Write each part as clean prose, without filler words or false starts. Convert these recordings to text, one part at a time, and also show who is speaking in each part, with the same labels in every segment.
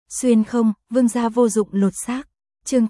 Speaker 1: Xuyên không, vương gia vô dụng lột xác. Chương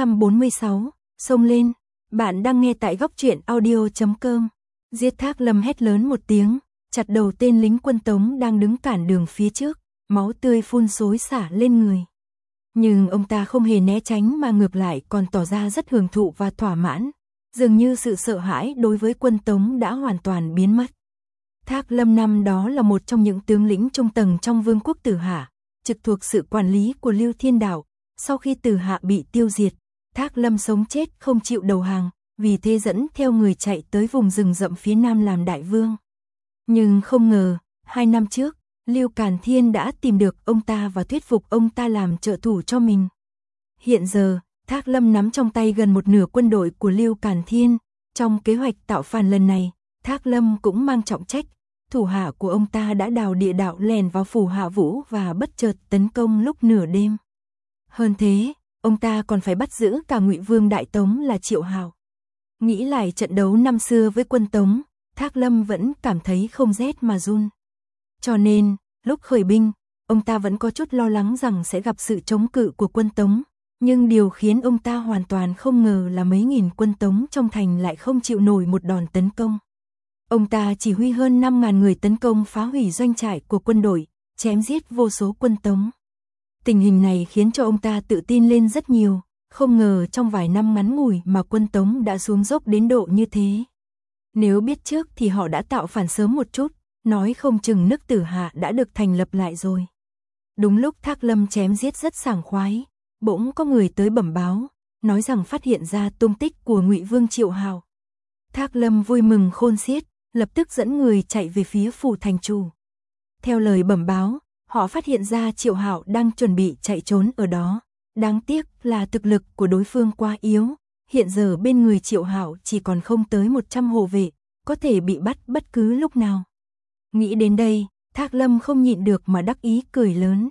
Speaker 1: 846, xông lên. Bạn đang nghe tại góc truyện audio.com. Giết Thác Lâm hét lớn một tiếng, chặt đầu tên lính quân Tống đang đứng cản đường phía trước, máu tươi phun xối xả lên người. Nhưng ông ta không hề né tránh mà ngược lại còn tỏ ra rất hưởng thụ và thỏa mãn, dường như sự sợ hãi đối với quân Tống đã hoàn toàn biến mất. Thác Lâm năm đó là một trong những tướng lĩnh trung tầng trong vương quốc Tử Hạ, trực thuộc sự quản lý của Lưu Thiên Đạo. Sau khi Tử Hạ bị tiêu diệt, Thác Lâm sống chết không chịu đầu hàng, vì thế dẫn theo người chạy tới vùng rừng rậm phía nam làm đại vương. Nhưng không ngờ, 2 năm trước, Lưu Càn Thiên đã tìm được ông ta và thuyết phục ông ta làm trợ thủ cho mình. Hiện giờ, Thác Lâm nắm trong tay gần một nửa quân đội của Lưu Càn Thiên. Trong kế hoạch tạo phản lần này, Thác Lâm cũng mang trọng trách. Thủ hạ của ông ta đã đào địa đạo lèn vào phủ Hạ Vũ và bất chợt tấn công lúc nửa đêm. Hơn thế, ông ta còn phải bắt giữ cả Ngụy Vương Đại Tống là Triệu Hào. Nghĩ lại trận đấu năm xưa với quân Tống, Thác Lâm vẫn cảm thấy không rét mà run. Cho nên, lúc khởi binh, ông ta vẫn có chút lo lắng rằng sẽ gặp sự chống cự của quân Tống. Nhưng điều khiến ông ta hoàn toàn không ngờ là mấy nghìn quân Tống trong thành lại không chịu nổi một đòn tấn công. Ông ta chỉ huy hơn 5.000 người tấn công phá hủy doanh trại của quân đội, chém giết vô số quân Tống. Tình hình này khiến cho ông ta tự tin lên rất nhiều, không ngờ trong vài năm ngắn ngủi mà quân Tống đã xuống dốc đến độ như thế. Nếu biết trước thì họ đã tạo phản sớm một chút, nói không chừng nước Tử Hạ đã được thành lập lại rồi. Đúng lúc Thác Lâm chém giết rất sảng khoái, bỗng có người tới bẩm báo, nói rằng phát hiện ra tung tích của Ngụy Vương Triệu Hào. Thác Lâm vui mừng khôn xiết, lập tức dẫn người chạy về phía phủ thành chủ. Theo lời bẩm báo, họ phát hiện ra Triệu Hạo đang chuẩn bị chạy trốn ở đó. Đáng tiếc là thực lực của đối phương quá yếu, hiện giờ bên người Triệu Hạo chỉ còn không tới 100 hộ vệ, có thể bị bắt bất cứ lúc nào. Nghĩ đến đây, Thác Lâm không nhịn được mà đắc ý cười lớn.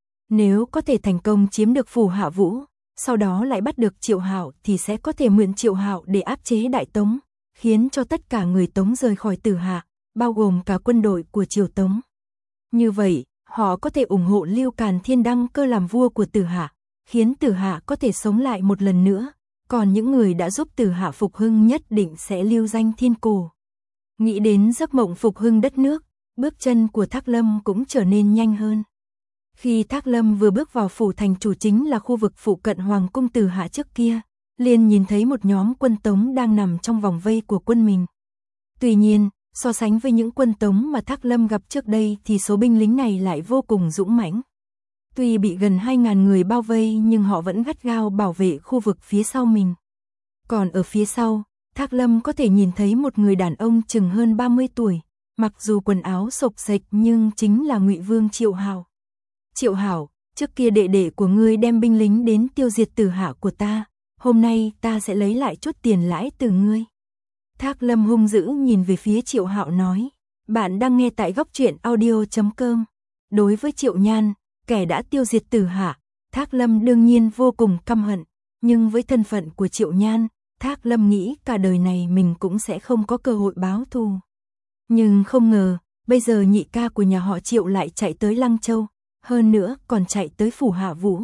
Speaker 1: Nếu có thể thành công chiếm được phủ Hạ Vũ, sau đó lại bắt được Triệu Hạo thì sẽ có thể mượn Triệu Hạo để áp chế Đại Tống, khiến cho tất cả người Tống rời khỏi Tử Hạ, bao gồm cả quân đội của Triều Tống. Như vậy, họ có thể ủng hộ Lưu Càn Thiên đăng cơ làm vua của Tử Hạ, khiến Tử Hạ có thể sống lại một lần nữa, còn những người đã giúp Tử Hạ phục hưng nhất định sẽ lưu danh thiên cổ. Nghĩ đến giấc mộng phục hưng đất nước, bước chân của Thác Lâm cũng trở nên nhanh hơn. Khi Thác Lâm vừa bước vào phủ thành chủ, chính là khu vực phụ cận Hoàng cung Tử Hạ trước kia, liền nhìn thấy một nhóm quân Tống đang nằm trong vòng vây của quân mình. Tuy nhiên, so sánh với những quân Tống mà Thác Lâm gặp trước đây thì số binh lính này lại vô cùng dũng mãnh. Tuy bị gần 2.000 người bao vây nhưng họ vẫn gắt gao bảo vệ khu vực phía sau mình. Còn ở phía sau, Thác Lâm có thể nhìn thấy một người đàn ông chừng hơn 30 tuổi, mặc dù quần áo xộc xệch nhưng chính là Ngụy Vương Triệu Hào. Triệu Hảo, trước kia đệ đệ của ngươi đem binh lính đến tiêu diệt Tử Hạ của ta, hôm nay ta sẽ lấy lại chút tiền lãi từ ngươi. Thác Lâm hung dữ nhìn về phía Triệu Hạo nói, bạn đang nghe tại góc truyện audio.com. Đối với Triệu Nhan, kẻ đã tiêu diệt Tử Hạ, Thác Lâm đương nhiên vô cùng căm hận, nhưng với thân phận của Triệu Nhan, Thác Lâm nghĩ cả đời này mình cũng sẽ không có cơ hội báo thù. Nhưng không ngờ, bây giờ nhị ca của nhà họ Triệu lại chạy tới Lăng Châu, hơn nữa còn chạy tới phủ Hạ Vũ.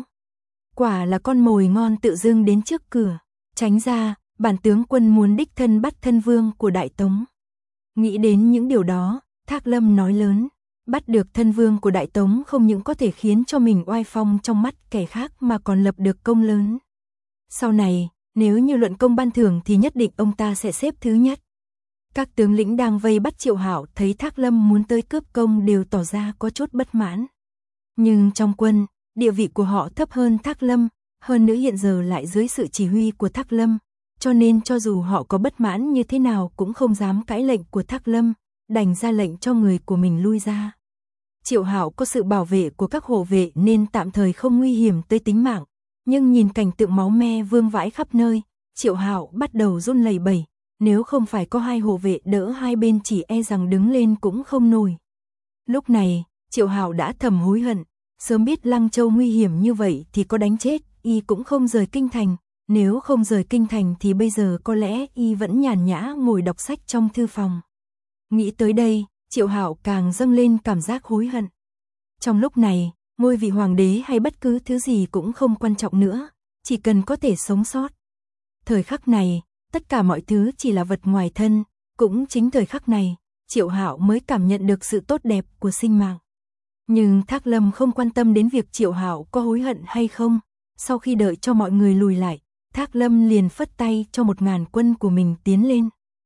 Speaker 1: Quả là con mồi ngon tự dưng đến trước cửa, tránh ra, bản tướng quân muốn đích thân bắt thân vương của Đại Tống. Nghĩ đến những điều đó, Thác Lâm nói lớn, bắt được thân vương của Đại Tống không những có thể khiến cho mình oai phong trong mắt kẻ khác mà còn lập được công lớn. Sau này, nếu như luận công ban thưởng thì nhất định ông ta sẽ xếp thứ nhất. Các tướng lĩnh đang vây bắt Triệu Hạo thấy Thác Lâm muốn tới cướp công đều tỏ ra có chút bất mãn. Nhưng trong quân, địa vị của họ thấp hơn Thác Lâm, hơn nữa hiện giờ lại dưới sự chỉ huy của Thác Lâm, cho nên cho dù họ có bất mãn như thế nào cũng không dám cãi lệnh của Thác Lâm, đành ra lệnh cho người của mình lui ra. Triệu Hạo có sự bảo vệ của các hộ vệ nên tạm thời không nguy hiểm tới tính mạng, nhưng nhìn cảnh tượng máu me vương vãi khắp nơi, Triệu Hạo bắt đầu run lẩy bẩy, nếu không phải có 2 hộ vệ đỡ hai bên chỉ e rằng đứng lên cũng không nổi. Lúc này, Triệu Hạo đã thầm hối hận, sớm biết Lăng Châu nguy hiểm như vậy thì có đánh chết, y cũng không rời kinh thành, nếu không rời kinh thành thì bây giờ có lẽ y vẫn nhàn nhã ngồi đọc sách trong thư phòng. Nghĩ tới đây, Triệu Hạo càng dâng lên cảm giác hối hận. Trong lúc này, ngôi vị hoàng đế hay bất cứ thứ gì cũng không quan trọng nữa, chỉ cần có thể sống sót. Thời khắc này, tất cả mọi thứ chỉ là vật ngoài thân, cũng chính thời khắc này, Triệu Hạo mới cảm nhận được sự tốt đẹp của sinh mạng. Nhưng Thác Lâm không quan tâm đến việc Triệu Hạo có hối hận hay không, sau khi đợi cho mọi người lùi lại, Thác Lâm liền phất tay cho 1000 quân của mình tiến lên.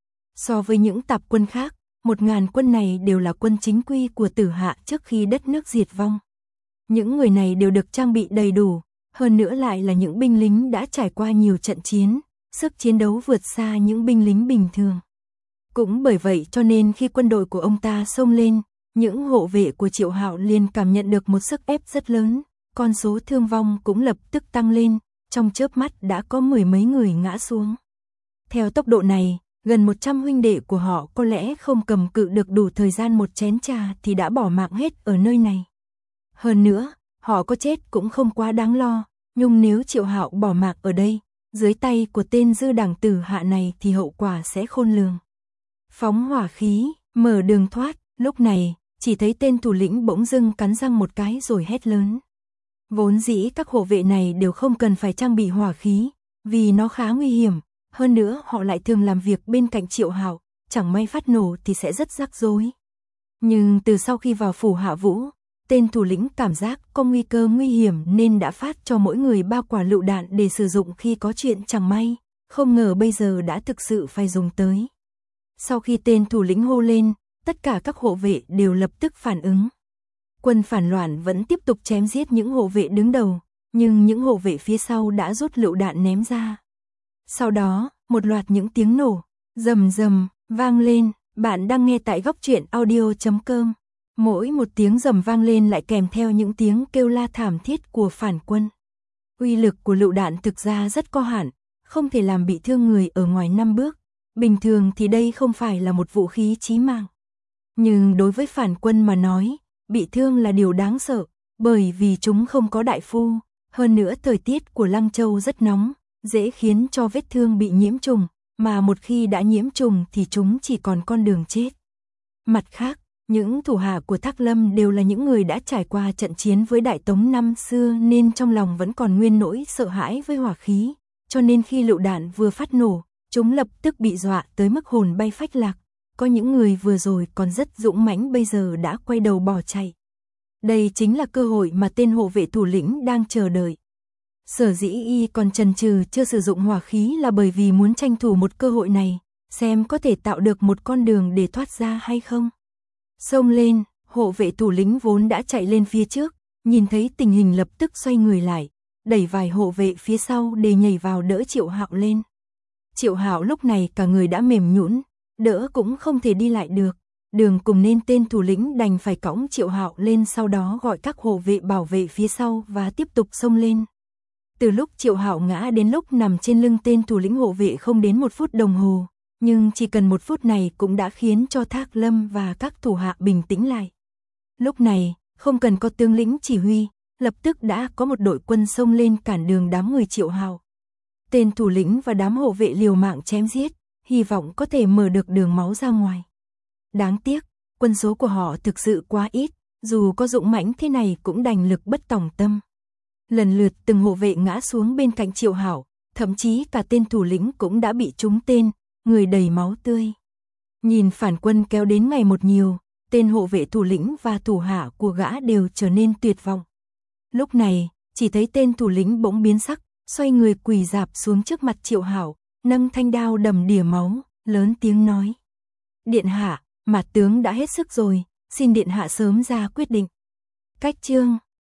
Speaker 1: So với những tạp quân khác, 1000 quân này đều là quân chính quy của Tử Hạ trước khi đất nước diệt vong. Những người này đều được trang bị đầy đủ, hơn nữa lại là những binh lính đã trải qua nhiều trận chiến, sức chiến đấu vượt xa những binh lính bình thường. Cũng bởi vậy cho nên khi quân đội của ông ta xông lên, những hộ vệ của Triệu Hạo liền cảm nhận được một sức ép rất lớn, con số thương vong cũng lập tức tăng lên, trong chớp mắt đã có 10 mấy người ngã xuống. Theo tốc độ này, gần 100 huynh đệ của họ có lẽ không cầm cự được đủ thời gian một chén trà thì đã bỏ mạng hết ở nơi này. Hơn nữa, họ có chết cũng không quá đáng lo, nhưng nếu Triệu Hạo bỏ mạng ở đây, dưới tay của tên dư đảng Tử Hạ này thì hậu quả sẽ khôn lường. Phóng hỏa khí, mở đường thoát, lúc này, chỉ thấy tên thủ lĩnh bỗng dưng cắn răng một cái rồi hét lớn. Vốn dĩ các hộ vệ này đều không cần phải trang bị hỏa khí, vì nó khá nguy hiểm, hơn nữa họ lại thường làm việc bên cạnh Triệu Hạo, chẳng may phát nổ thì sẽ rất rắc rối. Nhưng từ sau khi vào phủ Hạ Vũ, tên thủ lĩnh cảm giác có nguy cơ nguy hiểm nên đã phát cho mỗi người 3 quả lựu đạn để sử dụng khi có chuyện chẳng may, không ngờ bây giờ đã thực sự phải dùng tới. Sau khi tên thủ lĩnh hô lên, tất cả các hộ vệ đều lập tức phản ứng. Quân phản loạn vẫn tiếp tục chém giết những hộ vệ đứng đầu, nhưng những hộ vệ phía sau đã rút lựu đạn ném ra. Sau đó, một loạt những tiếng nổ, rầm rầm, vang lên. Bạn đang nghe tại Góc Truyện Audio.com. Mỗi một tiếng rầm vang lên lại kèm theo những tiếng kêu la thảm thiết của phản quân. Uy lực của lựu đạn thực ra rất có hạn, không thể làm bị thương người ở ngoài 5 bước. Bình thường thì đây không phải là một vũ khí chí mạng. Nhưng đối với phản quân mà nói, bị thương là điều đáng sợ, bởi vì chúng không có đại phu. Hơn nữa thời tiết của Lăng Châu rất nóng, dễ khiến cho vết thương bị nhiễm trùng, mà một khi đã nhiễm trùng thì chúng chỉ còn con đường chết. Mặt khác, những thủ hạ của Thác Lâm đều là những người đã trải qua trận chiến với Đại Tống năm xưa nên trong lòng vẫn còn nguyên nỗi sợ hãi với hỏa khí, cho nên khi lựu đạn vừa phát nổ, chúng lập tức bị dọa tới mức hồn bay phách lạc. Có những người vừa rồi còn rất dũng mãnh bây giờ đã quay đầu bỏ chạy. Đây chính là cơ hội mà tên hộ vệ thủ lĩnh đang chờ đợi. Sở dĩ y còn chần chừ chưa sử dụng hỏa khí là bởi vì muốn tranh thủ một cơ hội này, xem có thể tạo được một con đường để thoát ra hay không. Xông lên, hộ vệ thủ lĩnh vốn đã chạy lên phía trước, nhìn thấy tình hình lập tức xoay người lại, đẩy vài hộ vệ phía sau để nhảy vào đỡ Triệu Hạo lên. Triệu Hạo lúc này cả người đã mềm nhũn, đỡ cũng không thể đi lại được. Đường cùng nên tên thủ lĩnh đành phải cõng Triệu Hạo lên, sau đó gọi các hộ vệ bảo vệ phía sau và tiếp tục xông lên. Từ lúc Triệu Hạo ngã đến lúc nằm trên lưng tên thủ lĩnh hộ vệ không đến 1 phút đồng hồ, nhưng chỉ cần 1 phút này cũng đã khiến cho Thác Lâm và các thủ hạ bình tĩnh lại. Lúc này, không cần có tướng lĩnh chỉ huy, lập tức đã có một đội quân xông lên cản đường đám người Triệu Hạo. Tên thủ lĩnh và đám hộ vệ liều mạng chém giết, hy vọng có thể mở được đường máu ra ngoài. Đáng tiếc, quân số của họ thực sự quá ít, dù có dũng mãnh thế này cũng đành lực bất tòng tâm. Lần lượt từng hộ vệ ngã xuống bên cạnh Triệu Hạo, thậm chí cả tên thủ lĩnh cũng đã bị trúng tên, người đầy máu tươi. Nhìn phản quân kéo đến ngày một nhiều, tên hộ vệ thủ lĩnh và thủ hạ của gã đều trở nên tuyệt vọng. Lúc này, chỉ thấy tên thủ lĩnh bỗng biến sắc, xoay người quỳ rạp xuống trước mặt Triệu Hạo, nâng thanh đao đầm đìa máu, lớn tiếng nói: "Điện hạ, Mạt tướng đã hết sức rồi, xin điện hạ sớm ra quyết định." Cách chương